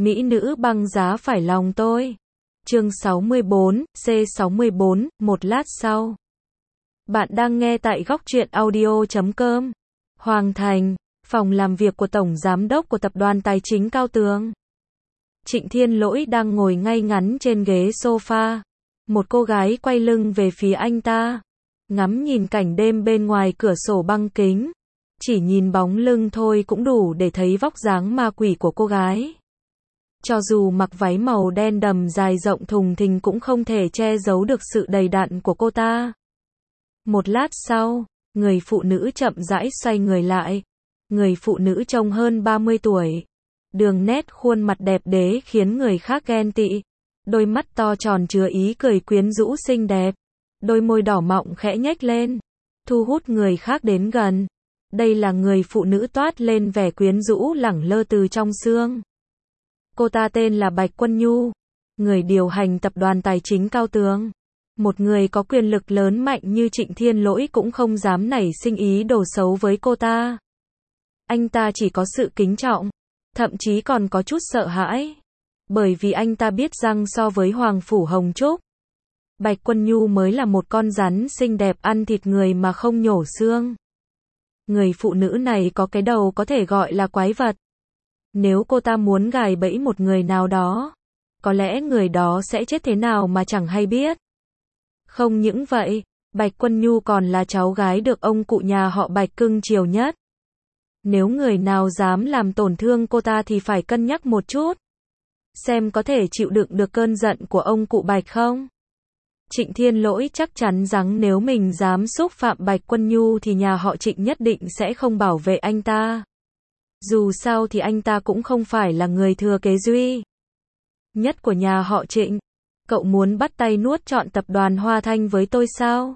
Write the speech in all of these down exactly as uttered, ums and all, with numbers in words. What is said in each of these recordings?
Mỹ nữ băng giá phải lòng tôi. Chương sáu mươi bốn, C sáu mươi bốn, một lát sau. Bạn đang nghe tại góc truyện audio chấm com. Hoàng Thành, phòng làm việc của Tổng Giám đốc của Tập đoàn Tài chính Cao Tường. Trịnh Thiên Lỗi đang ngồi ngay ngắn trên ghế sofa. Một cô gái quay lưng về phía anh ta, ngắm nhìn cảnh đêm bên ngoài cửa sổ băng kính. Chỉ nhìn bóng lưng thôi cũng đủ để thấy vóc dáng ma quỷ của cô gái. Cho dù mặc váy màu đen đầm dài rộng thùng thình cũng không thể che giấu được sự đầy đặn của cô ta. Một lát sau, người phụ nữ chậm rãi xoay người lại. Người phụ nữ trông hơn ba mươi tuổi. Đường nét khuôn mặt đẹp đẽ khiến người khác ghen tị. Đôi mắt to tròn chứa ý cười quyến rũ xinh đẹp. Đôi môi đỏ mọng khẽ nhếch lên, thu hút người khác đến gần. Đây là người phụ nữ toát lên vẻ quyến rũ lẳng lơ từ trong xương. Cô ta tên là Bạch Quân Nhu, người điều hành Tập đoàn Tài chính Cao Tường. Một người có quyền lực lớn mạnh như Trịnh Thiên Lỗi cũng không dám nảy sinh ý đồ xấu với cô ta. Anh ta chỉ có sự kính trọng, thậm chí còn có chút sợ hãi. Bởi vì anh ta biết rằng so với Hoàng Phủ Hồng Trúc, Bạch Quân Nhu mới là một con rắn xinh đẹp ăn thịt người mà không nhổ xương. Người phụ nữ này có cái đầu có thể gọi là quái vật. Nếu cô ta muốn gài bẫy một người nào đó, có lẽ người đó sẽ chết thế nào mà chẳng hay biết. Không những vậy, Bạch Quân Nhu còn là cháu gái được ông cụ nhà họ Bạch cưng chiều nhất. Nếu người nào dám làm tổn thương cô ta thì phải cân nhắc một chút, xem có thể chịu đựng được cơn giận của ông cụ Bạch không. Trịnh Thiên Lỗi chắc chắn rằng nếu mình dám xúc phạm Bạch Quân Nhu thì nhà họ Trịnh nhất định sẽ không bảo vệ anh ta. Dù sao thì anh ta cũng không phải là người thừa kế duy nhất của nhà họ Trịnh. Cậu muốn bắt tay nuốt trọn tập đoàn Hoa Thanh với tôi sao?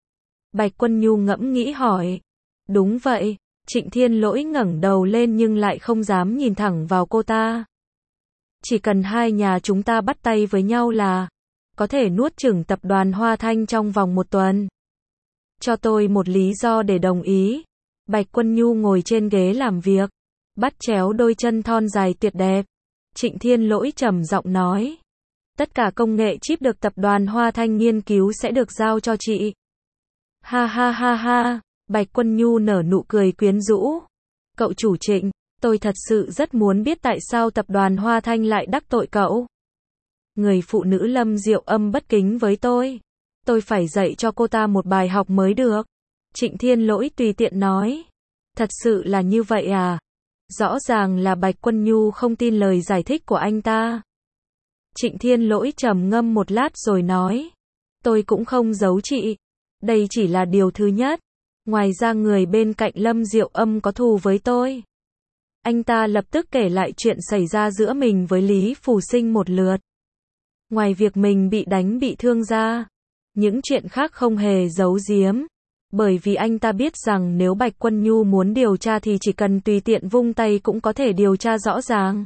Bạch Quân Nhu ngẫm nghĩ hỏi. Đúng vậy. Trịnh Thiên Lỗi ngẩng đầu lên nhưng lại không dám nhìn thẳng vào cô ta. Chỉ cần hai nhà chúng ta bắt tay với nhau là có thể nuốt chửng tập đoàn Hoa Thanh trong vòng một tuần. Cho tôi một lý do để đồng ý. Bạch Quân Nhu ngồi trên ghế làm việc, bắt chéo đôi chân thon dài tuyệt đẹp. Trịnh Thiên Lỗi trầm giọng nói. Tất cả công nghệ chip được tập đoàn Hoa Thanh nghiên cứu sẽ được giao cho chị. Ha ha ha ha, Bạch Quân Nhu nở nụ cười quyến rũ. Cậu chủ Trịnh, tôi thật sự rất muốn biết tại sao tập đoàn Hoa Thanh lại đắc tội cậu. Người phụ nữ Lâm Diệu Âm bất kính với tôi. Tôi phải dạy cho cô ta một bài học mới được. Trịnh Thiên Lỗi tùy tiện nói. Thật sự là như vậy à? Rõ ràng là Bạch Quân Nhu không tin lời giải thích của anh ta. Trịnh Thiên Lỗi trầm ngâm một lát rồi nói. Tôi cũng không giấu chị. Đây chỉ là điều thứ nhất. Ngoài ra người bên cạnh Lâm Diệu Âm có thù với tôi. Anh ta lập tức kể lại chuyện xảy ra giữa mình với Lý Phù Sinh một lượt. Ngoài việc mình bị đánh bị thương ra, những chuyện khác không hề giấu giếm. Bởi vì anh ta biết rằng nếu Bạch Quân Nhu muốn điều tra thì chỉ cần tùy tiện vung tay cũng có thể điều tra rõ ràng.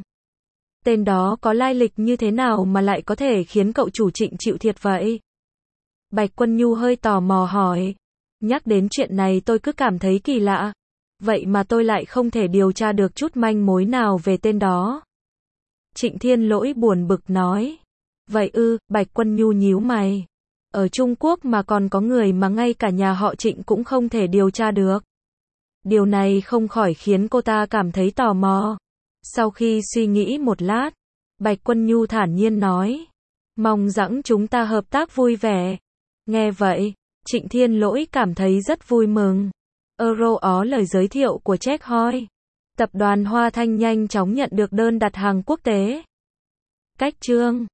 Tên đó có lai lịch như thế nào mà lại có thể khiến cậu chủ Trịnh chịu thiệt vậy? Bạch Quân Nhu hơi tò mò hỏi. Nhắc đến chuyện này tôi cứ cảm thấy kỳ lạ. Vậy mà tôi lại không thể điều tra được chút manh mối nào về tên đó. Trịnh Thiên Lỗi buồn bực nói. Vậy ư, Bạch Quân Nhu nhíu mày. Ở Trung Quốc mà còn có người mà ngay cả nhà họ Trịnh cũng không thể điều tra được. Điều này không khỏi khiến cô ta cảm thấy tò mò. Sau khi suy nghĩ một lát, Bạch Quân Nhu thản nhiên nói. Mong rằng chúng ta hợp tác vui vẻ. Nghe vậy, Trịnh Thiên Lỗi cảm thấy rất vui mừng. Euro ó lời giới thiệu của Check Hoi. Tập đoàn Hoa Thanh nhanh chóng nhận được đơn đặt hàng quốc tế. Cách chương